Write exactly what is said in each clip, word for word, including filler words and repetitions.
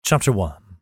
Chapter one.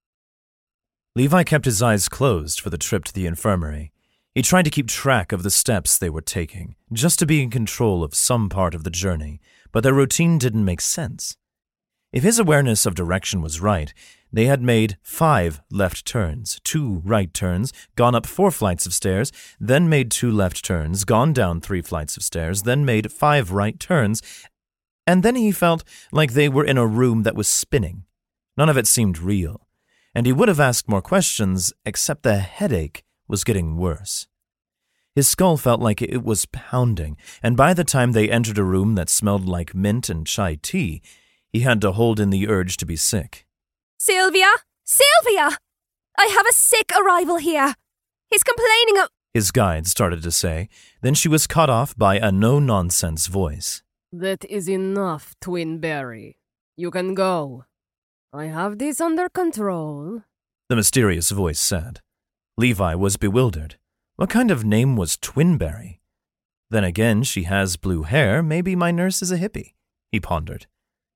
Levi kept his eyes closed for the trip to the infirmary. He tried to keep track of the steps they were taking, just to be in control of some part of the journey, but their routine didn't make sense. If his awareness of direction was right, they had made five left turns, two right turns, gone up four flights of stairs, then made two left turns, gone down three flights of stairs, then made five right turns, and then he felt like they were in a room that was spinning. None of it seemed real, and he would have asked more questions, except the headache was getting worse. His skull felt like it was pounding, and by the time they entered a room that smelled like mint and chai tea, he had to hold in the urge to be sick. Sylvia! Sylvia! I have a sick arrival here. He's complaining of... His guide started to say, then she was cut off by a no-nonsense voice. That is enough, Twinberry. You can go. I have this under control, the mysterious voice said. Levi was bewildered. What kind of name was Twinberry? Then again, she has blue hair. Maybe my nurse is a hippie, he pondered.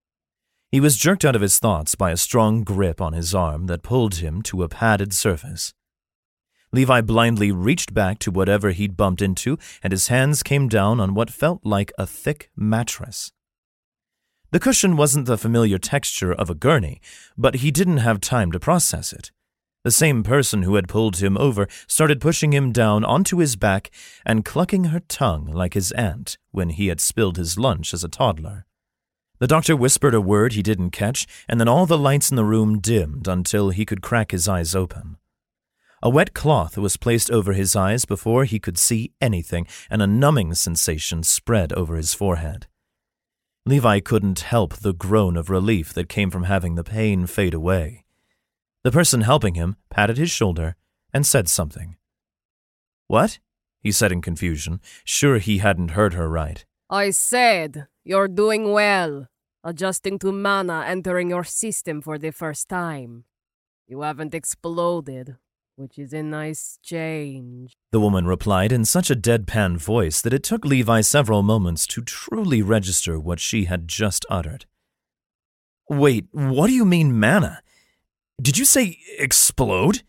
He was jerked out of his thoughts by a strong grip on his arm that pulled him to a padded surface. Levi blindly reached back to whatever he'd bumped into, and his hands came down on what felt like a thick mattress. The cushion wasn't the familiar texture of a gurney, but he didn't have time to process it. The same person who had pulled him over started pushing him down onto his back and clucking her tongue like his aunt when he had spilled his lunch as a toddler. The doctor whispered a word he didn't catch, and then all the lights in the room dimmed until he could crack his eyes open. A wet cloth was placed over his eyes before he could see anything, and a numbing sensation spread over his forehead. Levi couldn't help the groan of relief that came from having the pain fade away. The person helping him patted his shoulder and said something. "What?" he said in confusion, sure he hadn't heard her right. I said, you're doing well, adjusting to mana entering your system for the first time. You haven't exploded, which is a nice change, the woman replied in such a deadpan voice that it took Levi several moments to truly register what she had just uttered. Wait, what do you mean mana? Did you say explode?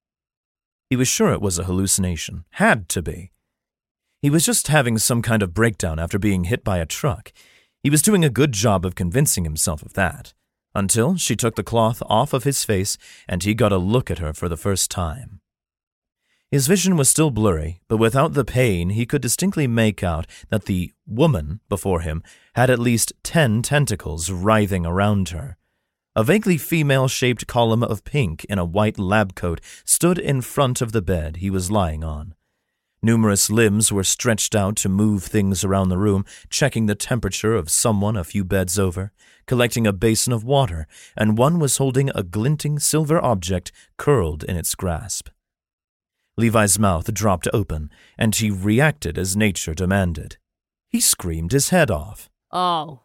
He was sure it was a hallucination. Had to be. He was just having some kind of breakdown after being hit by a truck. He was doing a good job of convincing himself of that, until she took the cloth off of his face and he got a look at her for the first time. His vision was still blurry, but without the pain he could distinctly make out that the woman before him had at least ten tentacles writhing around her. A vaguely female-shaped column of pink in a white lab coat stood in front of the bed he was lying on. Numerous limbs were stretched out to move things around the room, checking the temperature of someone a few beds over, collecting a basin of water, and one was holding a glinting silver object curled in its grasp. Levi's mouth dropped open, and he reacted as nature demanded. He screamed his head off. Oh,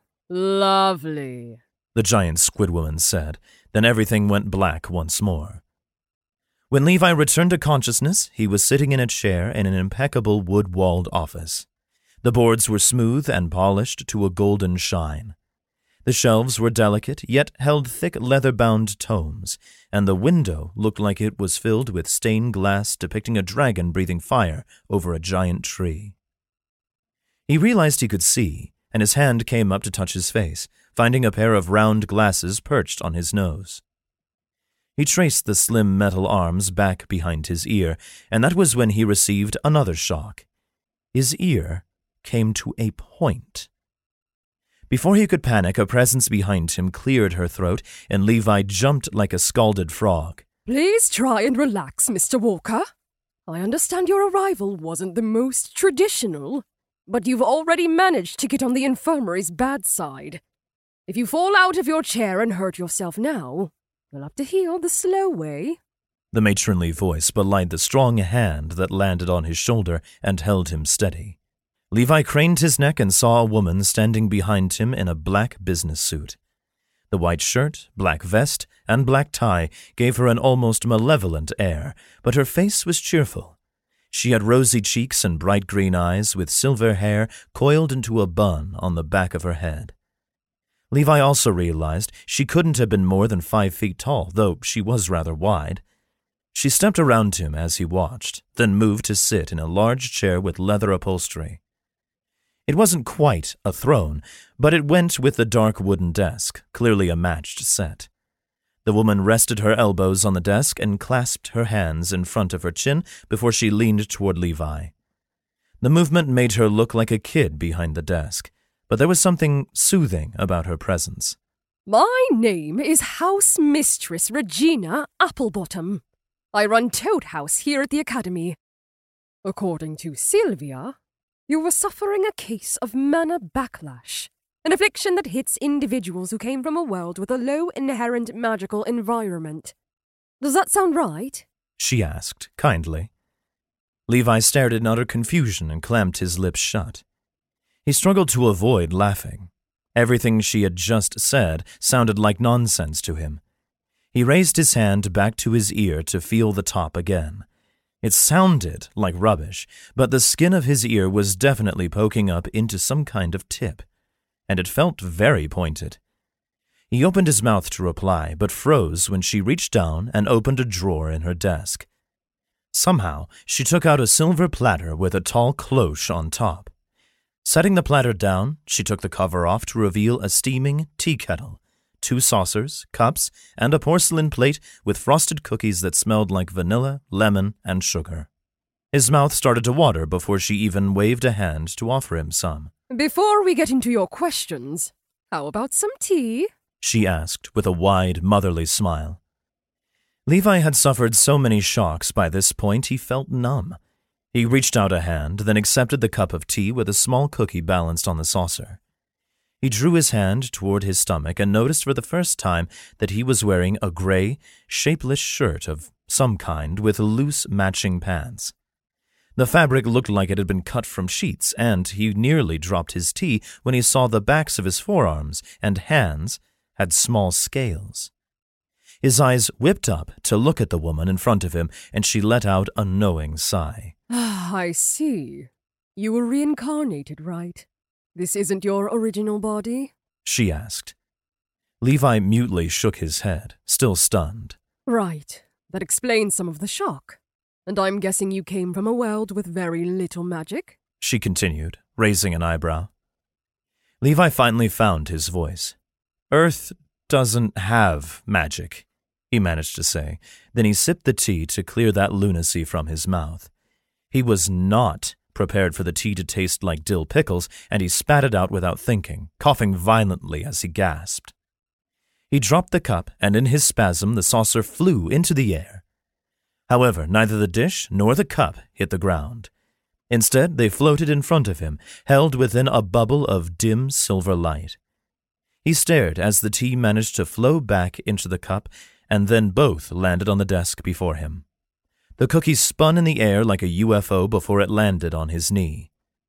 lovely, the giant squid woman said. Then everything went black once more. When Levi returned to consciousness, he was sitting in a chair in an impeccable wood-walled office. The boards were smooth and polished to a golden shine. The shelves were delicate, yet held thick leather-bound tomes, and the window looked like it was filled with stained glass depicting a dragon breathing fire over a giant tree. He realized he could see, and his hand came up to touch his face, finding a pair of round glasses perched on his nose. He traced the slim metal arms back behind his ear, and that was when he received another shock. His ear came to a point. Before he could panic, a presence behind him cleared her throat, and Levi jumped like a scalded frog. Please try and relax, Mister Walker. I understand your arrival wasn't the most traditional, but you've already managed to get on the infirmary's bad side. If you fall out of your chair and hurt yourself now, you'll have to heal the slow way. The matronly voice belied the strong hand that landed on his shoulder and held him steady. Levi craned his neck and saw a woman standing behind him in a black business suit. The white shirt, black vest, and black tie gave her an almost malevolent air, but her face was cheerful. She had rosy cheeks and bright green eyes with silver hair coiled into a bun on the back of her head. Levi also realized she couldn't have been more than five feet tall, though she was rather wide. She stepped around him as he watched, then moved to sit in a large chair with leather upholstery. It wasn't quite a throne, but it went with the dark wooden desk, clearly a matched set. The woman rested her elbows on the desk and clasped her hands in front of her chin before she leaned toward Levi. The movement made her look like a kid behind the desk, but there was something soothing about her presence. My name is House Mistress Regina Applebottom. I run Toad House here at the Academy. According to Sylvia, you were suffering a case of mana backlash, an affliction that hits individuals who came from a world with a low inherent magical environment. Does that sound right? She asked, kindly. Levi stared in utter confusion and clamped his lips shut. He struggled to avoid laughing. Everything she had just said sounded like nonsense to him. He raised his hand back to his ear to feel the top again. It sounded like rubbish, but the skin of his ear was definitely poking up into some kind of tip, and it felt very pointed. He opened his mouth to reply, but froze when she reached down and opened a drawer in her desk. Somehow, she took out a silver platter with a tall cloche on top. Setting the platter down, she took the cover off to reveal a steaming tea kettle, two saucers, cups, and a porcelain plate with frosted cookies that smelled like vanilla, lemon, and sugar. His mouth started to water before she even waved a hand to offer him some. Before we get into your questions, how about some tea? She asked with a wide, motherly smile. Levi had suffered so many shocks by this point he felt numb. He reached out a hand, then accepted the cup of tea with a small cookie balanced on the saucer. He drew his hand toward his stomach and noticed for the first time that he was wearing a gray, shapeless shirt of some kind with loose matching pants. The fabric looked like it had been cut from sheets, and he nearly dropped his tea when he saw the backs of his forearms and hands had small scales. His eyes whipped up to look at the woman in front of him, and she let out a knowing sigh. Ah, I see. You were reincarnated, right? This isn't your original body? She asked. Levi mutely shook his head, still stunned. Right. That explains some of the shock. And I'm guessing you came from a world with very little magic? She continued, raising an eyebrow. Levi finally found his voice. Earth doesn't have magic, he managed to say. Then he sipped the tea to clear that lunacy from his mouth. He was not prepared for the tea to taste like dill pickles, and he spat it out without thinking, coughing violently as he gasped. He dropped the cup, and in his spasm the saucer flew into the air. However, neither the dish nor the cup hit the ground. Instead, they floated in front of him, held within a bubble of dim silver light. He stared as the tea managed to flow back into the cup, and then both landed on the desk before him. The cookie spun in the air like a U F O before it landed on his knee.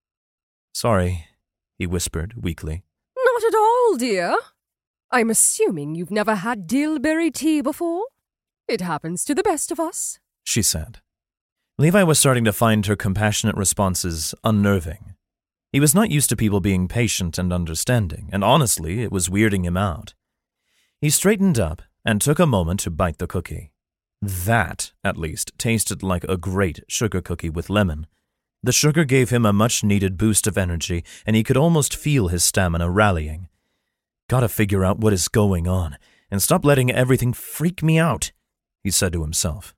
Sorry, he whispered weakly. Not at all, dear. I'm assuming you've never had dillberry tea before? It happens to the best of us, she said. Levi was starting to find her compassionate responses unnerving. He was not used to people being patient and understanding, and honestly, it was weirding him out. He straightened up and took a moment to bite the cookie. That, at least, tasted like a great sugar cookie with lemon. The sugar gave him a much-needed boost of energy, and he could almost feel his stamina rallying. Gotta figure out what is going on, and stop letting everything freak me out, he said to himself.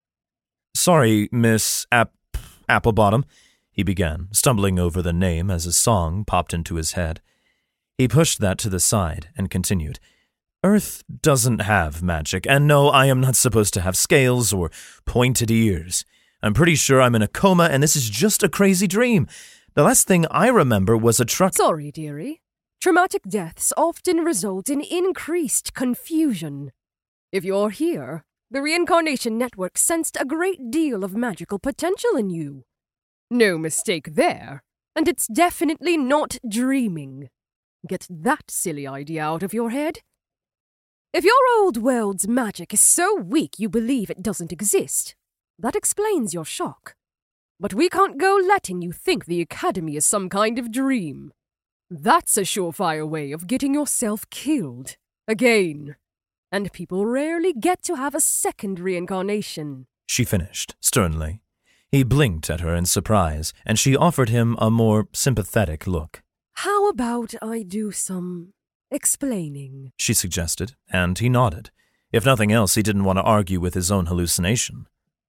Sorry, Miss App... Applebottom, he began, stumbling over the name as a song popped into his head. He pushed that to the side and continued. Earth doesn't have magic, and no, I am not supposed to have scales or pointed ears. I'm pretty sure I'm in a coma, and this is just a crazy dream. The last thing I remember was a truck— Sorry, dearie. Traumatic deaths often result in increased confusion. If you're here, the Reincarnation Network sensed a great deal of magical potential in you. No mistake there, and it's definitely not dreaming. Get that silly idea out of your head. If your old world's magic is so weak you believe it doesn't exist, that explains your shock. But we can't go letting you think the Academy is some kind of dream. That's a surefire way of getting yourself killed. Again. And people rarely get to have a second reincarnation. She finished, sternly. He blinked at her in surprise, and she offered him a more sympathetic look. How about I do some explaining? She suggested, and he nodded. If nothing else, he didn't want to argue with his own hallucination.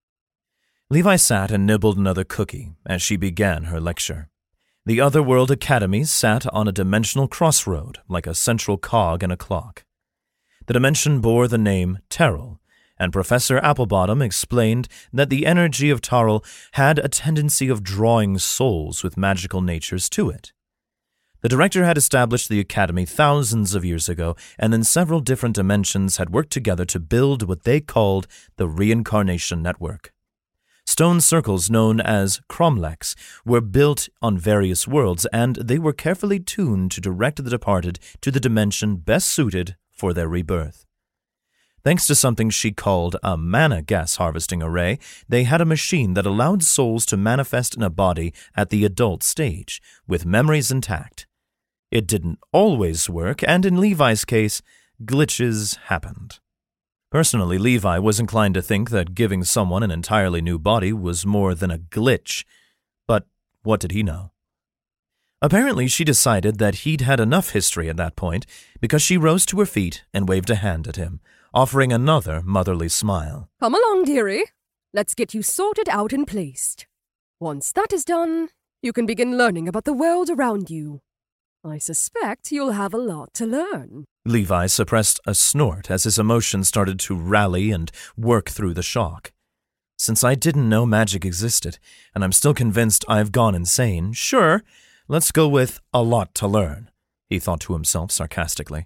Levi sat and nibbled another cookie as she began her lecture. The Otherworld Academy sat on a dimensional crossroad, like a central cog in a clock. The dimension bore the name Terrell, and Professor Applebottom explained that the energy of Tarl had a tendency of drawing souls with magical natures to it. The director had established the academy thousands of years ago, and then several different dimensions had worked together to build what they called the Reincarnation Network. Stone circles known as cromlechs were built on various worlds, and they were carefully tuned to direct the departed to the dimension best suited for their rebirth. Thanks to something she called a mana gas harvesting array, they had a machine that allowed souls to manifest in a body at the adult stage, with memories intact. It didn't always work, and in Levi's case, glitches happened. Personally, Levi was inclined to think that giving someone an entirely new body was more than a glitch, but what did he know? Apparently, she decided that he'd had enough history at that point, because she rose to her feet and waved a hand at him, offering another motherly smile. Come along, dearie. Let's get you sorted out and placed. Once that is done, you can begin learning about the world around you. I suspect you'll have a lot to learn. Levi suppressed a snort as his emotions started to rally and work through the shock. Since I didn't know magic existed, and I'm still convinced I've gone insane, sure, let's go with a lot to learn, he thought to himself sarcastically.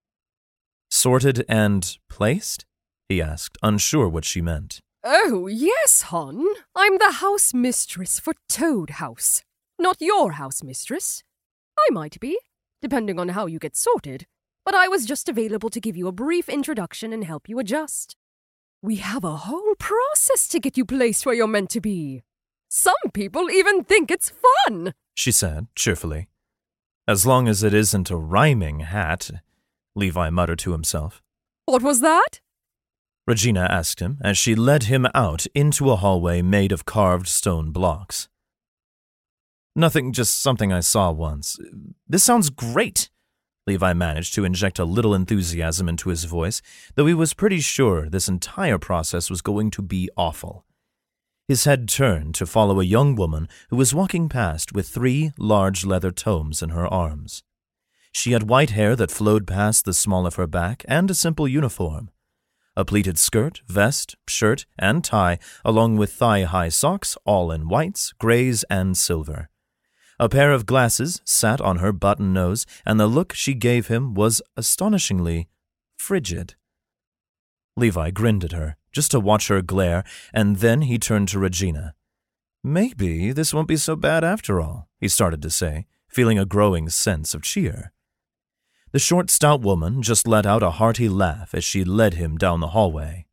Sorted and placed? He asked, unsure what she meant. Oh, yes, hon. I'm the house mistress for Toad House. Not your house mistress. I might be, depending on how you get sorted, but I was just available to give you a brief introduction and help you adjust. We have a whole process to get you placed where you're meant to be. Some people even think it's fun, she said, cheerfully. As long as it isn't a rhyming hat, Levi muttered to himself. What was that? Regina asked him as she led him out into a hallway made of carved stone blocks. Nothing, just something I saw once. This sounds great. Levi managed to inject a little enthusiasm into his voice, though he was pretty sure this entire process was going to be awful. His head turned to follow a young woman who was walking past with three large leather tomes in her arms. She had white hair that flowed past the small of her back and a simple uniform. A pleated skirt, vest, shirt, and tie, along with thigh-high socks, all in whites, grays, and silver. A pair of glasses sat on her button nose, and the look she gave him was astonishingly frigid. Levi grinned at her, just to watch her glare, and then he turned to Regina. Maybe this won't be so bad after all, he started to say, feeling a growing sense of cheer. The short, stout woman just let out a hearty laugh as she led him down the hallway.